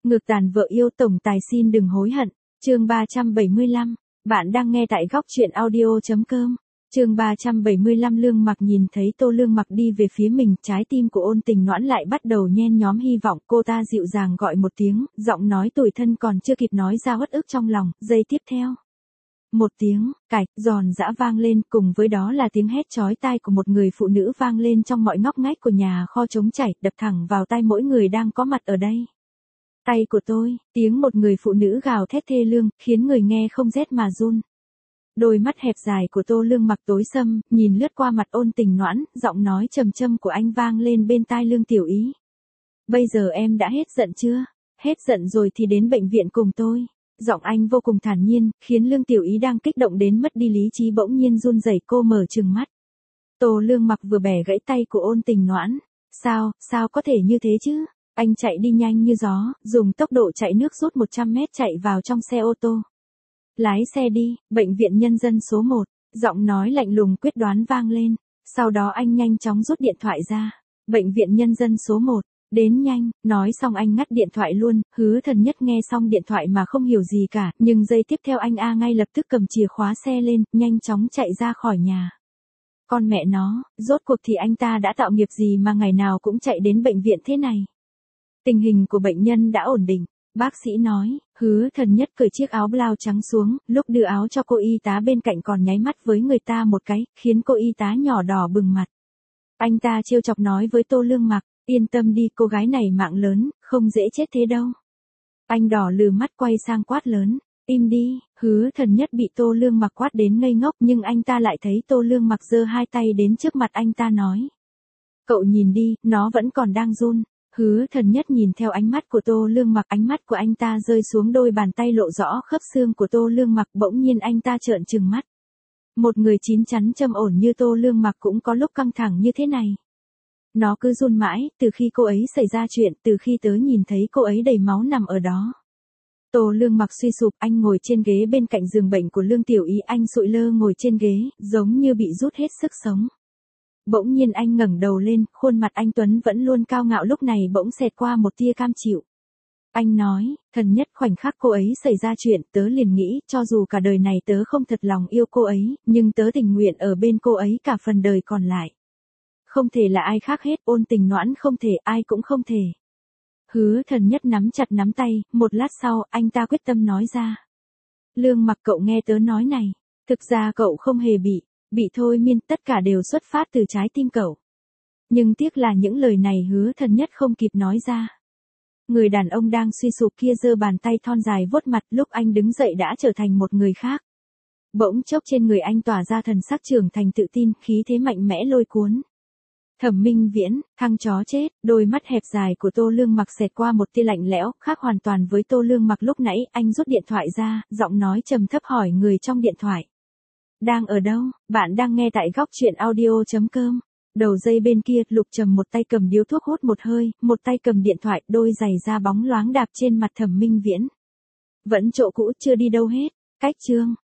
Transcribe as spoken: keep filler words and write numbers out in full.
Ngược tàn vợ yêu tổng tài xin đừng hối hận. Chương ba trăm bảy mươi lăm. Bạn đang nghe tại góc truyện audio chấm com. Chương ba trăm bảy mươi lăm. Lương Mặc nhìn thấy Tô Lương Mặc đi về phía mình, trái tim của Ôn Tình Noãn lại bắt đầu nhen nhóm hy vọng. Cô ta dịu dàng gọi một tiếng, giọng nói tủi thân còn chưa kịp nói ra uất ức trong lòng, giây tiếp theo. Một tiếng cạch giòn giã vang lên, cùng với đó là tiếng hét chói tai của một người phụ nữ vang lên trong mọi ngóc ngách của nhà kho trống chảy, đập thẳng vào tai mỗi người đang có mặt ở đây. Tay của tôi, tiếng một người phụ nữ gào thét thê lương, khiến người nghe không rét mà run. Đôi mắt hẹp dài của Tô Lương Mặc tối sầm, nhìn lướt qua mặt Ôn Tình Noãn, giọng nói trầm trầm của anh vang lên bên tai Lương Tiểu Ý. Bây giờ em đã hết giận chưa? Hết giận rồi thì đến bệnh viện cùng tôi. Giọng anh vô cùng thản nhiên, khiến Lương Tiểu Ý đang kích động đến mất đi lý trí bỗng nhiên run rẩy, cô mở trừng mắt. Tô Lương Mặc vừa bẻ gãy tay của Ôn Tình Noãn. Sao, sao có thể như thế chứ? Anh chạy đi nhanh như gió, dùng tốc độ chạy nước rút một trăm mét chạy vào trong xe ô tô. Lái xe đi, bệnh viện nhân dân số một, giọng nói lạnh lùng quyết đoán vang lên. Sau đó anh nhanh chóng rút điện thoại ra. Bệnh viện nhân dân số một, đến nhanh, nói xong anh ngắt điện thoại luôn. Hứa Thần Nhất nghe xong điện thoại mà không hiểu gì cả, nhưng giây tiếp theo anh A ngay lập tức cầm chìa khóa xe lên, nhanh chóng chạy ra khỏi nhà. Con mẹ nó, rốt cuộc thì anh ta đã tạo nghiệp gì mà ngày nào cũng chạy đến bệnh viện thế này. Tình hình của bệnh nhân đã ổn định, bác sĩ nói. Hứa Thần Nhất cởi chiếc áo blau trắng xuống, lúc đưa áo cho cô y tá bên cạnh còn nháy mắt với người ta một cái, khiến cô y tá nhỏ đỏ bừng mặt. Anh ta trêu chọc nói với Tô Lương Mặc, yên tâm đi, cô gái này mạng lớn, không dễ chết thế đâu. Anh đỏ lừ mắt quay sang quát lớn, im đi. Hứa Thần Nhất bị Tô Lương Mặc quát đến ngây ngốc, nhưng anh ta lại thấy Tô Lương Mặc giơ hai tay đến trước mặt anh ta nói. Cậu nhìn đi, nó vẫn còn đang run. Hứa Thần Nhất nhìn theo ánh mắt của Tô Lương Mặc, ánh mắt của anh ta rơi xuống đôi bàn tay lộ rõ khớp xương của Tô Lương Mặc, bỗng nhiên anh ta trợn trừng mắt. Một người chín chắn trầm ổn như Tô Lương Mặc cũng có lúc căng thẳng như thế này. Nó cứ run mãi, từ khi cô ấy xảy ra chuyện, từ khi tớ nhìn thấy cô ấy đầy máu nằm ở đó. Tô Lương Mặc suy sụp, anh ngồi trên ghế bên cạnh giường bệnh của Lương Tiểu Ý, anh sụi lơ ngồi trên ghế, giống như bị rút hết sức sống. Bỗng nhiên anh ngẩng đầu lên, khuôn mặt anh Tuấn vẫn luôn cao ngạo lúc này bỗng xẹt qua một tia cam chịu. Anh nói, Thần Nhất, khoảnh khắc cô ấy xảy ra chuyện, tớ liền nghĩ, cho dù cả đời này tớ không thật lòng yêu cô ấy, nhưng tớ tình nguyện ở bên cô ấy cả phần đời còn lại. Không thể là ai khác hết, Ôn Tình Noãn không thể, ai cũng không thể. Hứa Thần Nhất nắm chặt nắm tay, một lát sau, anh ta quyết tâm nói ra. Lương Mặc, cậu nghe tớ nói này, thực ra cậu không hề bị, bị thôi miên, tất cả đều xuất phát từ trái tim cậu. Nhưng tiếc là những lời này Hứa Thần Nhất không kịp nói ra. Người đàn ông đang suy sụp kia giơ bàn tay thon dài vuốt mặt, lúc anh đứng dậy đã trở thành một người khác. Bỗng chốc trên người anh tỏa ra thần sắc trưởng thành tự tin, khí thế mạnh mẽ lôi cuốn. Thẩm Minh Viễn, thằng chó chết, đôi mắt hẹp dài của Tô Lương Mặc xẹt qua một tia lạnh lẽo, khác hoàn toàn với Tô Lương Mặc lúc nãy. Anh rút điện thoại ra, giọng nói trầm thấp hỏi người trong điện thoại. Đang ở đâu? Bạn đang nghe tại góc truyện audio chấm com. Đầu dây bên kia, Lục Trầm một tay cầm điếu thuốc hút một hơi, một tay cầm điện thoại, đôi giày da bóng loáng đạp trên mặt Thẩm Minh Viễn. Vẫn chỗ cũ, chưa đi đâu hết. Cách chương.